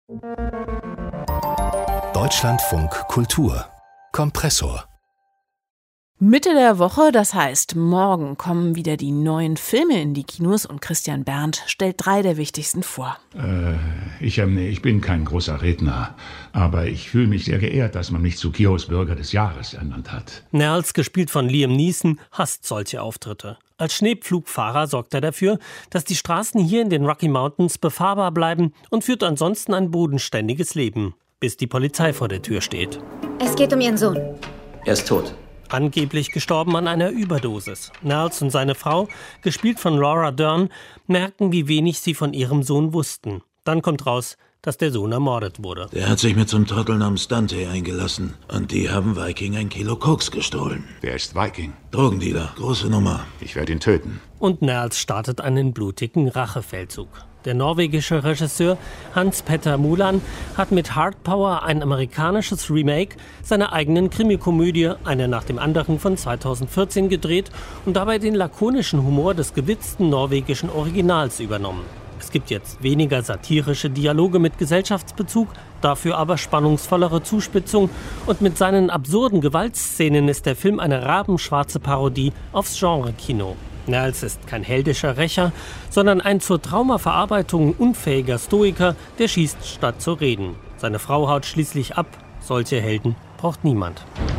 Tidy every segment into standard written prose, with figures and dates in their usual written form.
Deutschlandfunk Kultur Kompressor. Mitte der Woche, das heißt, morgen kommen wieder die neuen Filme in die Kinos und Christian Berndt stellt 3 der wichtigsten vor. Ich bin kein großer Redner, aber ich fühle mich sehr geehrt, dass man mich zu Kios Bürger des Jahres ernannt hat. Nels, gespielt von Liam Neeson, hasst solche Auftritte. Als Schneepflugfahrer sorgt er dafür, dass die Straßen hier in den Rocky Mountains befahrbar bleiben und führt ansonsten ein bodenständiges Leben, bis die Polizei vor der Tür steht. Es geht um Ihren Sohn. Er ist tot. Angeblich gestorben an einer Überdosis. Nels und seine Frau, gespielt von Laura Dern, merken, wie wenig sie von ihrem Sohn wussten. Dann kommt raus, dass der Sohn ermordet wurde. Der hat sich mit so einem Trottel namens Dante eingelassen. Und die haben Viking 1 Kilo Koks gestohlen. Wer ist Viking? Drogendealer, große Nummer. Ich werde ihn töten. Und Nels startet einen blutigen Rachefeldzug. Der norwegische Regisseur Hans-Petter Moland hat mit Hard Power, ein amerikanisches Remake, seiner eigenen Krimikomödie, eine nach dem anderen von 2014 gedreht und dabei den lakonischen Humor des gewitzten norwegischen Originals übernommen. Es gibt jetzt weniger satirische Dialoge mit Gesellschaftsbezug, dafür aber spannungsvollere Zuspitzung und mit seinen absurden Gewaltszenen ist der Film eine rabenschwarze Parodie aufs Genre-Kino. Nels ist kein heldischer Rächer, sondern ein zur Traumaverarbeitung unfähiger Stoiker, der schießt statt zu reden. Seine Frau haut schließlich ab. Solche Helden braucht niemand.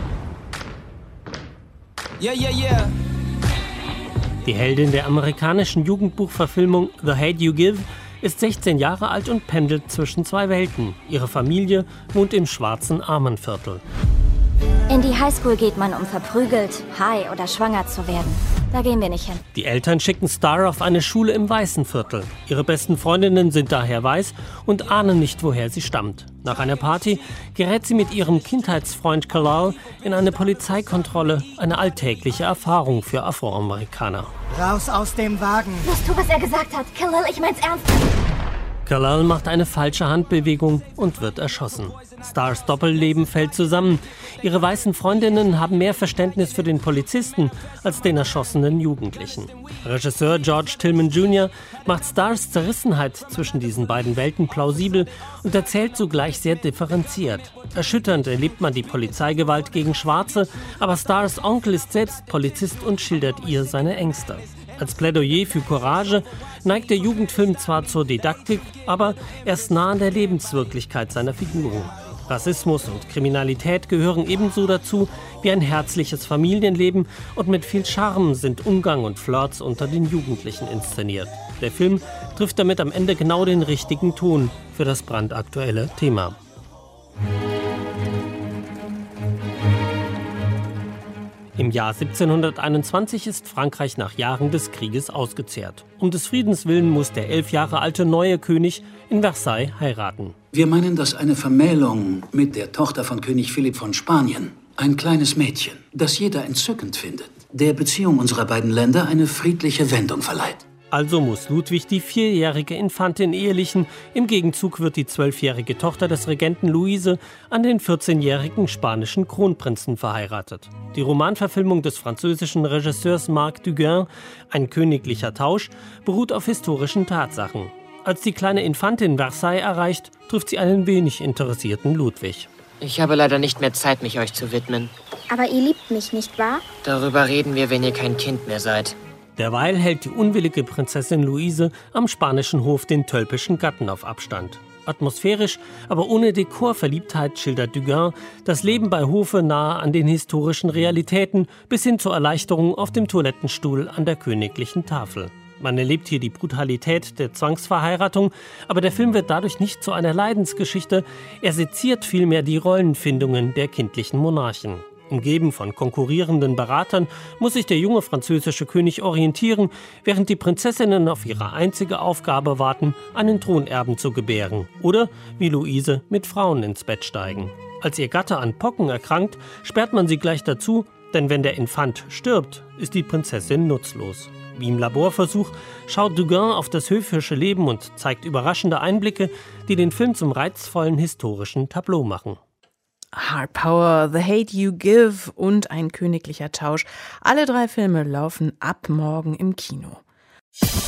Yeah. Die Heldin der amerikanischen Jugendbuchverfilmung The Hate You Give ist 16 Jahre alt und pendelt zwischen 2 Welten. Ihre Familie wohnt im schwarzen Armenviertel. In die Highschool geht man, um verprügelt, high oder schwanger zu werden. Da gehen wir nicht hin. Die Eltern schicken Star auf eine Schule im weißen Viertel. Ihre besten Freundinnen sind daher weiß und ahnen nicht, woher sie stammt. Nach einer Party gerät sie mit ihrem Kindheitsfreund Khalal in eine Polizeikontrolle, eine alltägliche Erfahrung für Afroamerikaner. Raus aus dem Wagen. Los, tu, was er gesagt hat. Khalil, ich mein's ernst. Khalal macht eine falsche Handbewegung und wird erschossen. Stars Doppelleben fällt zusammen. Ihre weißen Freundinnen haben mehr Verständnis für den Polizisten als den erschossenen Jugendlichen. Regisseur George Tillman Jr. macht Stars Zerrissenheit zwischen diesen beiden Welten plausibel und erzählt zugleich sehr differenziert. Erschütternd erlebt man die Polizeigewalt gegen Schwarze, aber Stars Onkel ist selbst Polizist und schildert ihr seine Ängste. Als Plädoyer für Courage neigt der Jugendfilm zwar zur Didaktik, aber er ist nah an der Lebenswirklichkeit seiner Figuren. Rassismus und Kriminalität gehören ebenso dazu wie ein herzliches Familienleben und mit viel Charme sind Umgang und Flirts unter den Jugendlichen inszeniert. Der Film trifft damit am Ende genau den richtigen Ton für das brandaktuelle Thema. Im Jahr 1721 ist Frankreich nach Jahren des Krieges ausgezehrt. Um des Friedens willen muss der 11 Jahre alte neue König in Versailles heiraten. Wir meinen, dass eine Vermählung mit der Tochter von König Philipp von Spanien, ein kleines Mädchen, das jeder entzückend findet, der Beziehung unserer beiden Länder eine friedliche Wendung verleiht. Also muss Ludwig die 4-jährige Infantin ehelichen. Im Gegenzug wird die 12-jährige Tochter des Regenten Luise an den 14-jährigen spanischen Kronprinzen verheiratet. Die Romanverfilmung des französischen Regisseurs Marc Duguin, Ein königlicher Tausch, beruht auf historischen Tatsachen. Als die kleine Infantin Versailles erreicht, trifft sie einen wenig interessierten Ludwig. Ich habe leider nicht mehr Zeit, mich euch zu widmen. Aber ihr liebt mich, nicht wahr? Darüber reden wir, wenn ihr kein Kind mehr seid. Derweil hält die unwillige Prinzessin Luise am spanischen Hof den tölpischen Gatten auf Abstand. Atmosphärisch, aber ohne Dekorverliebtheit schildert Duguin das Leben bei Hofe nahe an den historischen Realitäten bis hin zur Erleichterung auf dem Toilettenstuhl an der königlichen Tafel. Man erlebt hier die Brutalität der Zwangsverheiratung, aber der Film wird dadurch nicht zu einer Leidensgeschichte, er seziert vielmehr die Rollenfindungen der kindlichen Monarchen. Umgeben von konkurrierenden Beratern muss sich der junge französische König orientieren, während die Prinzessinnen auf ihre einzige Aufgabe warten, einen Thronerben zu gebären oder, wie Luise, mit Frauen ins Bett steigen. Als ihr Gatte an Pocken erkrankt, sperrt man sie gleich dazu, denn wenn der Infant stirbt, ist die Prinzessin nutzlos. Wie im Laborversuch schaut Duguin auf das höfische Leben und zeigt überraschende Einblicke, die den Film zum reizvollen historischen Tableau machen. Hard Power, The Hate You Give und Ein königlicher Tausch. Alle 3 Filme laufen ab morgen im Kino.